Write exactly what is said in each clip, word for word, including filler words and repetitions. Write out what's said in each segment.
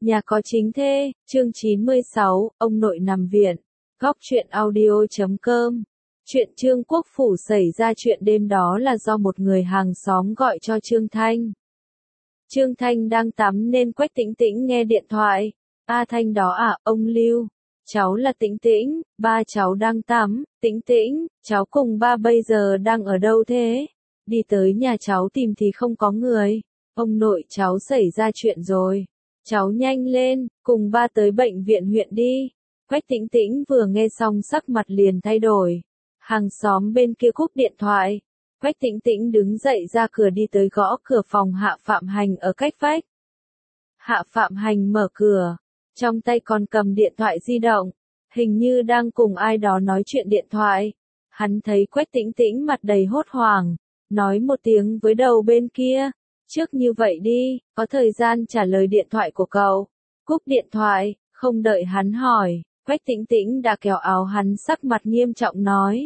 Nhà có chính thê, chương chín mươi sáu, ông nội nằm viện. Góc truyện audio chấm com. Chuyện Trương Quốc Phủ xảy ra chuyện đêm đó là do một người hàng xóm gọi cho Trương Thanh. Trương Thanh đang tắm nên Quách Tĩnh Tĩnh nghe điện thoại. A Thanh đó à, ông Lưu. Cháu là Tĩnh Tĩnh, ba cháu đang tắm. Tĩnh Tĩnh, cháu cùng ba bây giờ đang ở đâu thế? Đi tới nhà cháu tìm thì không có người. Ông nội cháu xảy ra chuyện rồi. Cháu nhanh lên, cùng ba tới bệnh viện huyện đi. Quách Tĩnh Tĩnh vừa nghe xong sắc mặt liền thay đổi. Hàng xóm bên kia cúp điện thoại. Quách Tĩnh Tĩnh đứng dậy ra cửa đi tới gõ cửa phòng Hạ Phạm Hành ở cách vách. Hạ Phạm Hành mở cửa, trong tay còn cầm điện thoại di động, hình như đang cùng ai đó nói chuyện điện thoại. Hắn thấy Quách Tĩnh Tĩnh mặt đầy hốt hoảng, nói một tiếng với đầu bên kia. Trước như vậy đi, có thời gian trả lời điện thoại của cậu. Cúp điện thoại, không đợi hắn hỏi, Quách Tĩnh Tĩnh đã kéo áo hắn sắc mặt nghiêm trọng nói.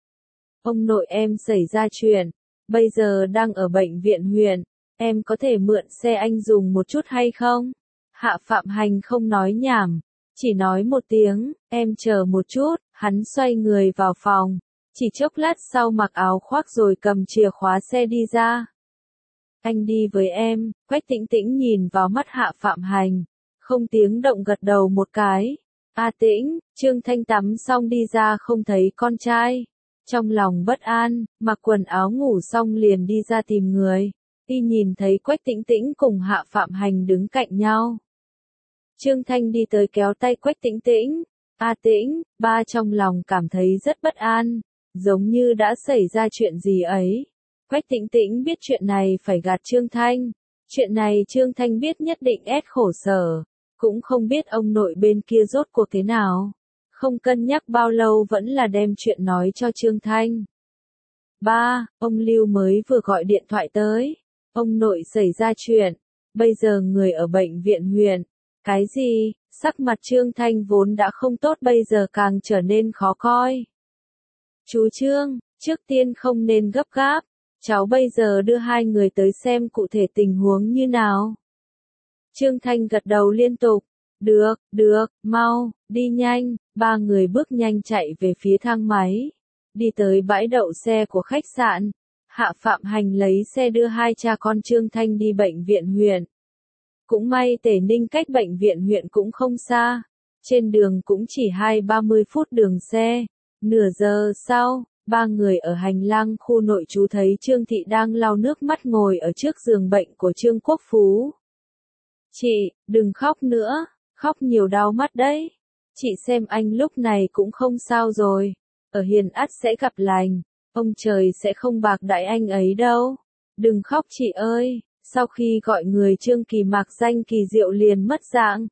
Ông nội em xảy ra chuyện, bây giờ đang ở bệnh viện huyện, em có thể mượn xe anh dùng một chút hay không? Hạ Phạm Hành không nói nhảm, chỉ nói một tiếng, em chờ một chút, hắn xoay người vào phòng, chỉ chốc lát sau mặc áo khoác rồi cầm chìa khóa xe đi ra. Anh đi với em, Quách Tĩnh Tĩnh nhìn vào mắt Hạ Phạm Hành, không tiếng động gật đầu một cái. A Tĩnh, Trương Thanh tắm xong đi ra không thấy con trai. Trong lòng bất an, mặc quần áo ngủ xong liền đi ra tìm người. Y nhìn thấy Quách Tĩnh Tĩnh cùng Hạ Phạm Hành đứng cạnh nhau. Trương Thanh đi tới kéo tay Quách Tĩnh Tĩnh. A Tĩnh, ba trong lòng cảm thấy rất bất an, giống như đã xảy ra chuyện gì ấy. Quách Tĩnh Tĩnh biết chuyện này phải gạt Trương Thanh. Chuyện này Trương Thanh biết nhất định ép khổ sở. Cũng không biết ông nội bên kia rốt cuộc thế nào. Không cân nhắc bao lâu vẫn là đem chuyện nói cho Trương Thanh. Ba, ông Lưu mới vừa gọi điện thoại tới. Ông nội xảy ra chuyện. Bây giờ người ở bệnh viện huyện. Cái gì? Sắc mặt Trương Thanh vốn đã không tốt bây giờ càng trở nên khó coi. Chú Trương, trước tiên không nên gấp gáp. Cháu bây giờ đưa hai người tới xem cụ thể tình huống như nào. Trương Thanh gật đầu liên tục. Được, được, mau, đi nhanh. Ba người bước nhanh chạy về phía thang máy. Đi tới bãi đậu xe của khách sạn. Hạ Phạm Hành lấy xe đưa hai cha con Trương Thanh đi bệnh viện huyện. Cũng may Tề Ninh cách bệnh viện huyện cũng không xa. Trên đường cũng chỉ hai ba mươi phút đường xe. Nửa giờ sau. Ba người ở hành lang khu nội trú thấy Trương Thị đang lau nước mắt ngồi ở trước giường bệnh của Trương Quốc Phú. Chị, đừng khóc nữa, khóc nhiều đau mắt đấy. Chị xem anh lúc này cũng không sao rồi. Ở hiền ắt sẽ gặp lành, ông trời sẽ không bạc đãi anh ấy đâu. Đừng khóc chị ơi, sau khi gọi người Trương Kỳ Mạc danh kỳ diệu liền mất dạng.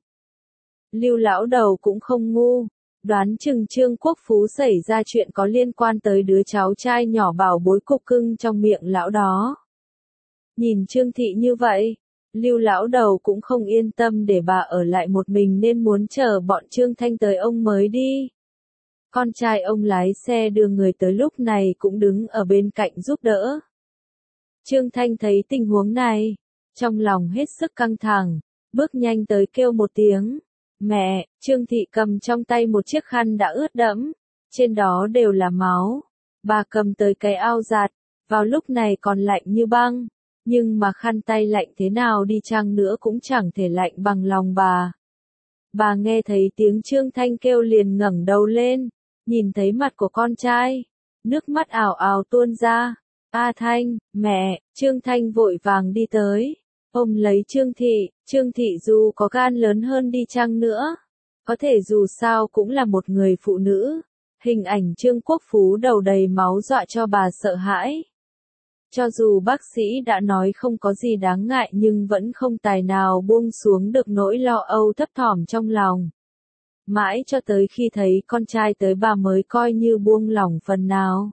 Lưu lão đầu cũng không ngu. Đoán chừng Trương Quốc Phú xảy ra chuyện có liên quan tới đứa cháu trai nhỏ bảo bối cục cưng trong miệng lão đó. Nhìn Trương Thị như vậy, Lưu lão đầu cũng không yên tâm để bà ở lại một mình nên muốn chờ bọn Trương Thanh tới ông mới đi. Con trai ông lái xe đưa người tới lúc này cũng đứng ở bên cạnh giúp đỡ. Trương Thanh thấy tình huống này, trong lòng hết sức căng thẳng, bước nhanh tới kêu một tiếng. Mẹ, Trương Thị cầm trong tay một chiếc khăn đã ướt đẫm, trên đó đều là máu. Bà cầm tới cái ao giặt, vào lúc này còn lạnh như băng, nhưng mà khăn tay lạnh thế nào đi chăng nữa cũng chẳng thể lạnh bằng lòng bà. Bà nghe thấy tiếng Trương Thanh kêu liền ngẩng đầu lên, nhìn thấy mặt của con trai, nước mắt ào ào tuôn ra. A Thanh, mẹ, Trương Thanh vội vàng đi tới. Ôm lấy Trương Thị, Trương Thị dù có gan lớn hơn đi chăng nữa, có thể dù sao cũng là một người phụ nữ. Hình ảnh Trương Quốc Phú đầu đầy máu dọa cho bà sợ hãi. Cho dù bác sĩ đã nói không có gì đáng ngại nhưng vẫn không tài nào buông xuống được nỗi lo âu thấp thỏm trong lòng. Mãi cho tới khi thấy con trai tới bà mới coi như buông lỏng phần nào.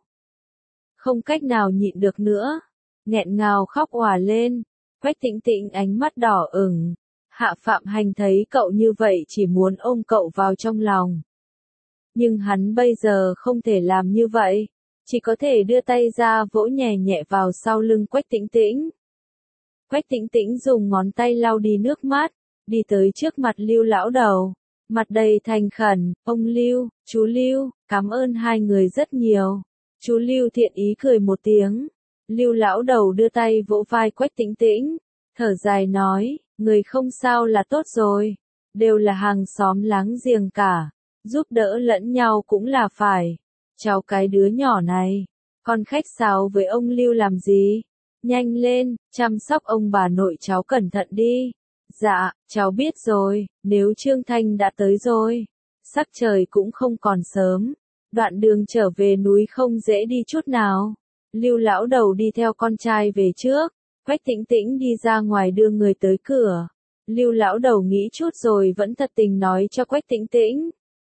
Không cách nào nhịn được nữa, nghẹn ngào khóc òa lên. Quách Tĩnh Tĩnh ánh mắt đỏ ửng. Hạ Phạm Hành thấy cậu như vậy chỉ muốn ôm cậu vào trong lòng. Nhưng hắn bây giờ không thể làm như vậy, chỉ có thể đưa tay ra vỗ nhẹ nhẹ vào sau lưng Quách Tĩnh Tĩnh. Quách Tĩnh Tĩnh dùng ngón tay lau đi nước mắt, đi tới trước mặt Lưu lão đầu, mặt đầy thành khẩn, ông Lưu, chú Lưu, cảm ơn hai người rất nhiều. Chú Lưu thiện ý cười một tiếng, Lưu lão đầu đưa tay vỗ vai Quách Tĩnh Tĩnh, thở dài nói, người không sao là tốt rồi, đều là hàng xóm láng giềng cả, giúp đỡ lẫn nhau cũng là phải. Cháu cái đứa nhỏ này, con khách sáo với ông Lưu làm gì? Nhanh lên, chăm sóc ông bà nội cháu cẩn thận đi. Dạ, cháu biết rồi, nếu Trương Thanh đã tới rồi. Sắc trời cũng không còn sớm, đoạn đường trở về núi không dễ đi chút nào. Lưu lão đầu đi theo con trai về trước, Quách Tĩnh Tĩnh đi ra ngoài đưa người tới cửa. Lưu lão đầu nghĩ chút rồi vẫn thật tình nói cho Quách Tĩnh Tĩnh.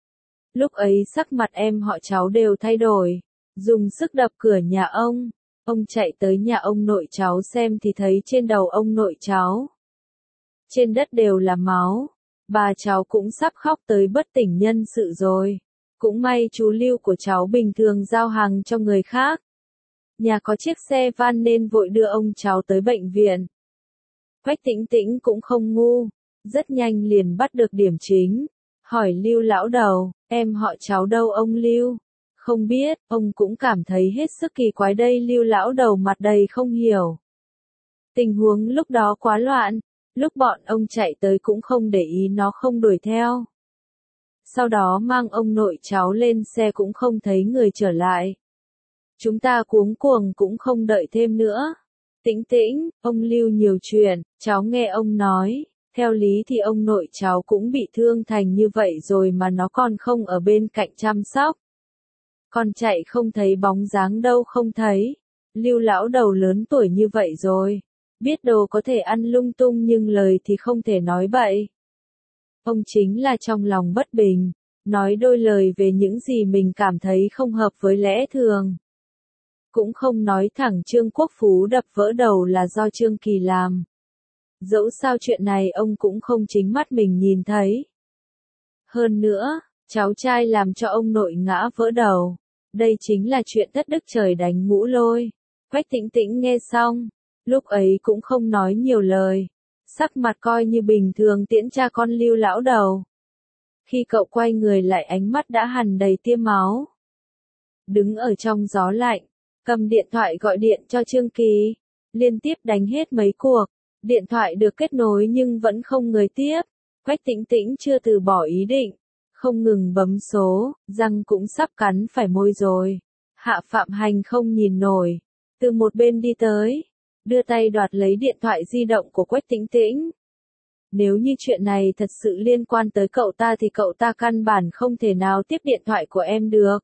Lúc ấy sắc mặt em họ cháu đều thay đổi, dùng sức đập cửa nhà ông. Ông chạy tới nhà ông nội cháu xem thì thấy trên đầu ông nội cháu, trên đất đều là máu, bà cháu cũng sắp khóc tới bất tỉnh nhân sự rồi. Cũng may chú Lưu của cháu bình thường giao hàng cho người khác. Nhà có chiếc xe van nên vội đưa ông cháu tới bệnh viện. Quách Tĩnh Tĩnh cũng không ngu, rất nhanh liền bắt được điểm chính. Hỏi Lưu lão đầu, em họ cháu đâu ông Lưu? Không biết, ông cũng cảm thấy hết sức kỳ quái đây. Lưu lão đầu mặt đầy không hiểu. Tình huống lúc đó quá loạn, lúc bọn ông chạy tới cũng không để ý nó không đuổi theo. Sau đó mang ông nội cháu lên xe cũng không thấy người trở lại. Chúng ta cuống cuồng cũng không đợi thêm nữa. Tĩnh Tĩnh, ông Lưu nhiều chuyện, cháu nghe ông nói, theo lý thì ông nội cháu cũng bị thương thành như vậy rồi mà nó còn không ở bên cạnh chăm sóc. Con chạy không thấy bóng dáng đâu không thấy. Lưu lão đầu lớn tuổi như vậy rồi, biết đồ có thể ăn lung tung nhưng lời thì không thể nói bậy. Ông chính là trong lòng bất bình, nói đôi lời về những gì mình cảm thấy không hợp với lẽ thường. Cũng không nói thẳng Trương Quốc Phú đập vỡ đầu là do Trương Kỳ làm. Dẫu sao chuyện này ông cũng không chính mắt mình nhìn thấy. Hơn nữa, cháu trai làm cho ông nội ngã vỡ đầu. Đây chính là chuyện thất đức trời đánh ngũ lôi. Quách Tĩnh Tĩnh nghe xong, lúc ấy cũng không nói nhiều lời. Sắc mặt coi như bình thường tiễn cha con Lưu lão đầu. Khi cậu quay người lại ánh mắt đã hằn đầy tia máu. Đứng ở trong gió lạnh, cầm điện thoại gọi điện cho Trương Kỳ. Liên tiếp đánh hết mấy cuộc. Điện thoại được kết nối nhưng vẫn không người tiếp. Quách Tĩnh Tĩnh chưa từ bỏ ý định. Không ngừng bấm số, răng cũng sắp cắn phải môi rồi. Hạ Phạm Hành không nhìn nổi. Từ một bên đi tới. Đưa tay đoạt lấy điện thoại di động của Quách Tĩnh Tĩnh. Nếu như chuyện này thật sự liên quan tới cậu ta thì cậu ta căn bản không thể nào tiếp điện thoại của em được.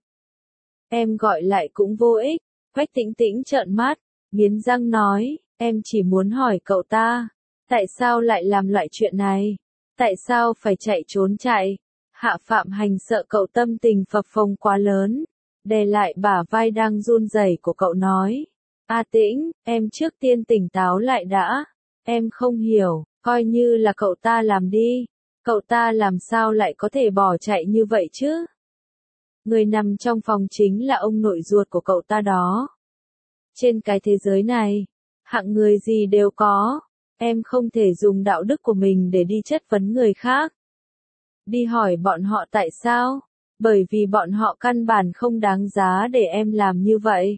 Em gọi lại cũng vô ích. Quách Tĩnh Tĩnh trợn mắt, nghiến răng nói, em chỉ muốn hỏi cậu ta, tại sao lại làm loại chuyện này? Tại sao phải chạy trốn chạy? Hạ Phạm Hành sợ cậu tâm tình phập phồng quá lớn, đè lại bả vai đang run rẩy của cậu nói, A Tĩnh, em trước tiên tỉnh táo lại đã, em không hiểu, coi như là cậu ta làm đi, cậu ta làm sao lại có thể bỏ chạy như vậy chứ? Người nằm trong phòng chính là ông nội ruột của cậu ta đó. Trên cái thế giới này, hạng người gì đều có, em không thể dùng đạo đức của mình để đi chất vấn người khác. Đi hỏi bọn họ tại sao? Bởi vì bọn họ căn bản không đáng giá để em làm như vậy.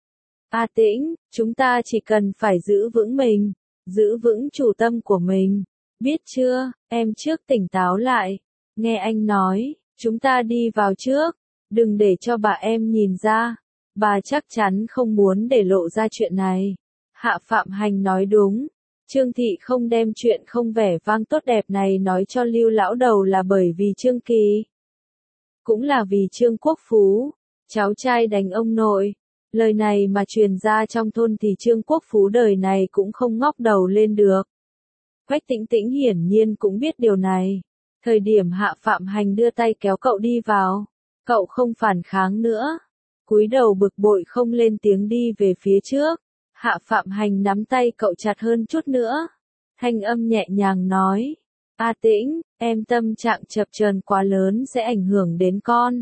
A Tĩnh, chúng ta chỉ cần phải giữ vững mình, giữ vững chủ tâm của mình. Biết chưa, em trước tỉnh táo lại. Nghe anh nói, chúng ta đi vào trước, đừng để cho bà em nhìn ra. Bà chắc chắn không muốn để lộ ra chuyện này. Hạ Phạm Hành nói đúng. Trương Thị không đem chuyện không vẻ vang tốt đẹp này nói cho Lưu lão đầu là bởi vì Trương Kỳ. Cũng là vì Trương Quốc Phú, cháu trai đánh ông nội. Lời này mà truyền ra trong thôn thì Trương Quốc Phú đời này cũng không ngóc đầu lên được. Quách Tĩnh Tĩnh hiển nhiên cũng biết điều này. Thời điểm Hạ Phạm Hành đưa tay kéo cậu đi vào, cậu không phản kháng nữa. Cúi đầu bực bội không lên tiếng đi về phía trước. Hạ Phạm Hành nắm tay cậu chặt hơn chút nữa. Thanh âm nhẹ nhàng nói. A Tĩnh, em tâm trạng chập chờn quá lớn sẽ ảnh hưởng đến con.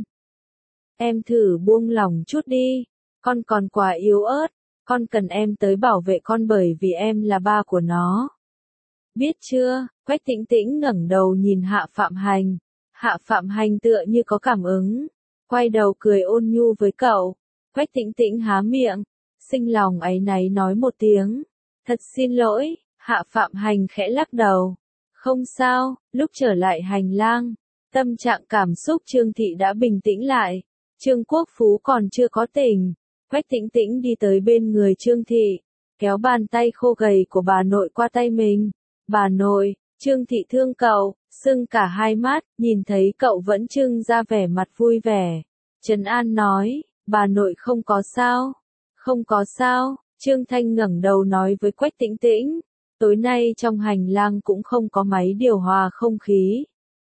Em thử buông lỏng chút đi. Con còn quá yếu ớt. Con cần em tới bảo vệ con bởi vì em là ba của nó. Biết chưa? Quách Tĩnh Tĩnh ngẩng đầu nhìn Hạ Phạm Hành. Hạ Phạm Hành tựa như có cảm ứng, quay đầu cười ôn nhu với cậu. Quách Tĩnh Tĩnh há miệng, sinh lòng áy náy nói một tiếng. Thật xin lỗi, Hạ Phạm Hành khẽ lắc đầu. Không sao, lúc trở lại hành lang, tâm trạng cảm xúc Trương Thị đã bình tĩnh lại. Trương Quốc Phú còn chưa có tỉnh. Quách Tĩnh Tĩnh đi tới bên người Trương Thị, kéo bàn tay khô gầy của bà nội qua tay mình. Bà nội, Trương Thị thương cậu, sưng cả hai mắt, nhìn thấy cậu vẫn trưng ra vẻ mặt vui vẻ. Trấn An nói, bà nội không có sao. Không có sao, Trương Thanh ngẩng đầu nói với Quách Tĩnh Tĩnh. Tối nay trong hành lang cũng không có máy điều hòa không khí.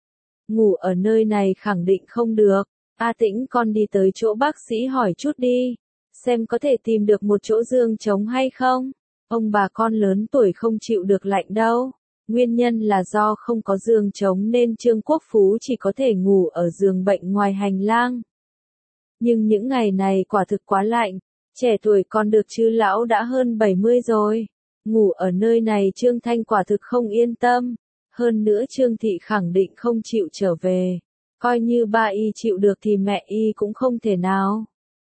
Ngủ ở nơi này khẳng định không được. A Tĩnh con đi tới chỗ bác sĩ hỏi chút đi. Xem có thể tìm được một chỗ giường trống hay không. Ông bà con lớn tuổi không chịu được lạnh đâu. Nguyên nhân là do không có giường trống nên Trương Quốc Phú chỉ có thể ngủ ở giường bệnh ngoài hành lang. Nhưng những ngày này quả thực quá lạnh. Trẻ tuổi còn được chứ lão đã hơn bảy mươi rồi. Ngủ ở nơi này Trương Thanh quả thực không yên tâm. Hơn nữa Trương Thị khẳng định không chịu trở về. Coi như ba y chịu được thì mẹ y cũng không thể nào.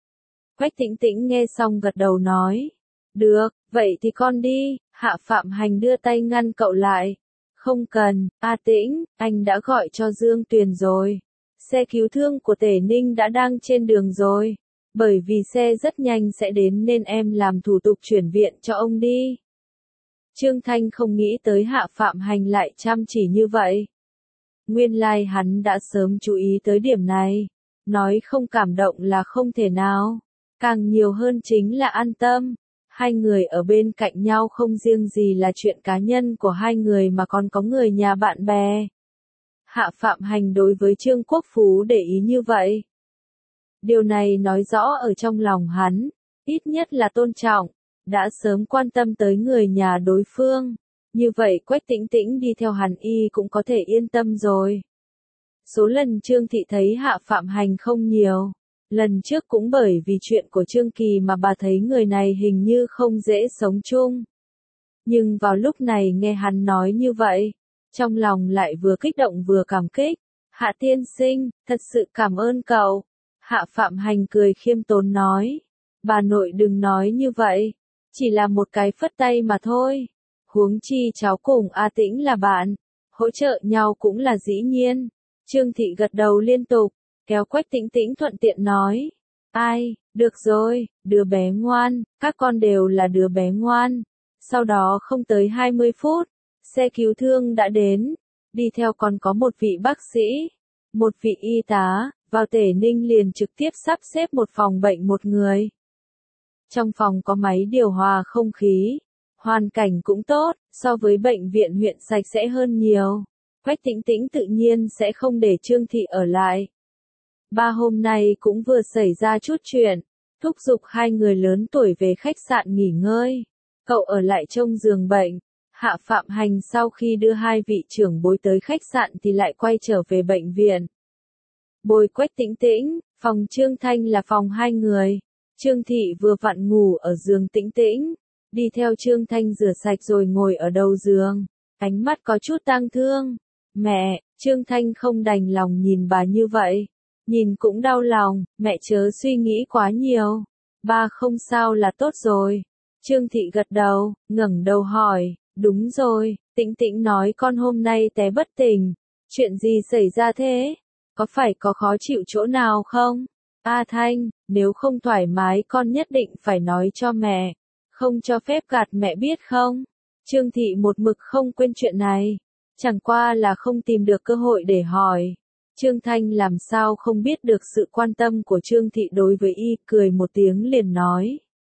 Quách Tĩnh Tĩnh nghe xong gật đầu nói. Được, vậy thì con đi. Hạ Phạm Hành đưa tay ngăn cậu lại. Không cần, A Tĩnh, anh đã gọi cho Dương Tuyền rồi. Xe cứu thương của Tề Ninh đã đang trên đường rồi. Bởi vì xe rất nhanh sẽ đến nên em làm thủ tục chuyển viện cho ông đi. Trương Thanh không nghĩ tới Hạ Phạm Hành lại chăm chỉ như vậy. Nguyên lai hắn đã sớm chú ý tới điểm này. Nói không cảm động là không thể nào. Càng nhiều hơn chính là an tâm. Hai người ở bên cạnh nhau không riêng gì là chuyện cá nhân của hai người mà còn có người nhà bạn bè. Hạ Phạm Hành đối với Trương Quốc Phú để ý như vậy. Điều này nói rõ ở trong lòng hắn, ít nhất là tôn trọng, đã sớm quan tâm tới người nhà đối phương. Như vậy Quách Tĩnh Tĩnh đi theo hắn y cũng có thể yên tâm rồi. Số lần Trương Thị thấy Hạ Phạm Hành không nhiều. Lần trước cũng bởi vì chuyện của Trương Kỳ mà bà thấy người này hình như không dễ sống chung. Nhưng vào lúc này nghe hắn nói như vậy, trong lòng lại vừa kích động vừa cảm kích. Hạ tiên sinh, thật sự cảm ơn cậu. Hạ Phạm Hành cười khiêm tốn nói. Bà nội đừng nói như vậy. Chỉ là một cái phất tay mà thôi. Huống chi cháu cùng A Tĩnh là bạn. Hỗ trợ nhau cũng là dĩ nhiên. Trương Thị gật đầu liên tục. Kéo Quách Tĩnh Tĩnh thuận tiện nói. Ai, được rồi, đứa bé ngoan, các con đều là đứa bé ngoan. Sau đó không tới hai mươi phút, xe cứu thương đã đến. Đi theo còn có một vị bác sĩ, một vị y tá, vào Tề Ninh liền trực tiếp sắp xếp một phòng bệnh một người. Trong phòng có máy điều hòa không khí, hoàn cảnh cũng tốt, so với bệnh viện huyện sạch sẽ hơn nhiều. Quách Tĩnh Tĩnh tự nhiên sẽ không để Trương Thị ở lại. Ba hôm nay cũng vừa xảy ra chút chuyện, thúc giục hai người lớn tuổi về khách sạn nghỉ ngơi. Cậu ở lại trông giường bệnh. Hạ Phạm Hành sau khi đưa hai vị trưởng bối tới khách sạn thì lại quay trở về bệnh viện. Bồi Quách Tĩnh Tĩnh, phòng Trương Thanh là phòng hai người. Trương Thị vừa vặn ngủ ở giường Tĩnh Tĩnh, đi theo Trương Thanh rửa sạch rồi ngồi ở đầu giường, ánh mắt có chút tang thương. Mẹ, Trương Thanh không đành lòng nhìn bà như vậy. Nhìn cũng đau lòng, mẹ chớ suy nghĩ quá nhiều. Ba không sao là tốt rồi. Trương Thị gật đầu, ngẩng đầu hỏi, đúng rồi, Tĩnh Tĩnh nói con hôm nay té bất tỉnh. Chuyện gì xảy ra thế? Có phải có khó chịu chỗ nào không? A Thanh, nếu không thoải mái con nhất định phải nói cho mẹ. Không cho phép gạt mẹ biết không? Trương Thị một mực không quên chuyện này. Chẳng qua là không tìm được cơ hội để hỏi. Trương Thanh làm sao không biết được sự quan tâm của Trương Thị đối với y, cười một tiếng liền nói.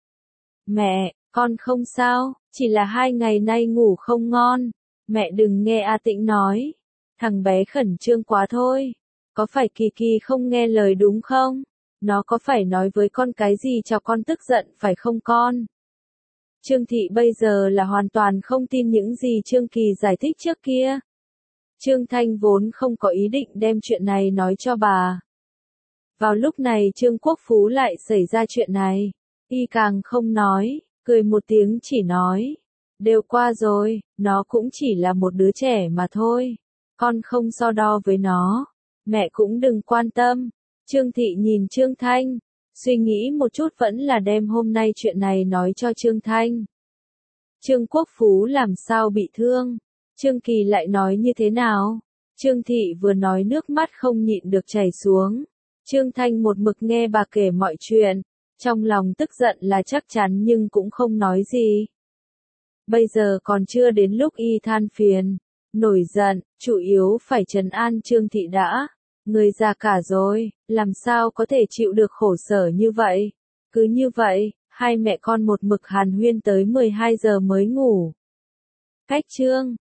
Mẹ, con không sao, chỉ là hai ngày nay ngủ không ngon. Mẹ đừng nghe A Tĩnh nói. Thằng bé khẩn trương quá thôi. Có phải Kỳ Kỳ không nghe lời đúng không? Nó có phải nói với con cái gì cho con tức giận phải không con? Trương Thị bây giờ là hoàn toàn không tin những gì Trương Kỳ giải thích trước kia. Trương Thanh vốn không có ý định đem chuyện này nói cho bà. Vào lúc này Trương Quốc Phú lại xảy ra chuyện này. Y càng không nói, cười một tiếng chỉ nói. Đều qua rồi, nó cũng chỉ là một đứa trẻ mà thôi. Con không so đo với nó. Mẹ cũng đừng quan tâm. Trương Thị nhìn Trương Thanh, suy nghĩ một chút vẫn là đem hôm nay chuyện này nói cho Trương Thanh. Trương Quốc Phú làm sao bị thương? Trương Kỳ lại nói như thế nào? Trương Thị vừa nói nước mắt không nhịn được chảy xuống. Trương Thanh một mực nghe bà kể mọi chuyện, trong lòng tức giận là chắc chắn nhưng cũng không nói gì. Bây giờ còn chưa đến lúc y than phiền, nổi giận, chủ yếu phải trấn an Trương Thị đã. Người già cả rồi, làm sao có thể chịu được khổ sở như vậy? Cứ như vậy, hai mẹ con một mực hàn huyên tới mười hai giờ mới ngủ. Cách Trương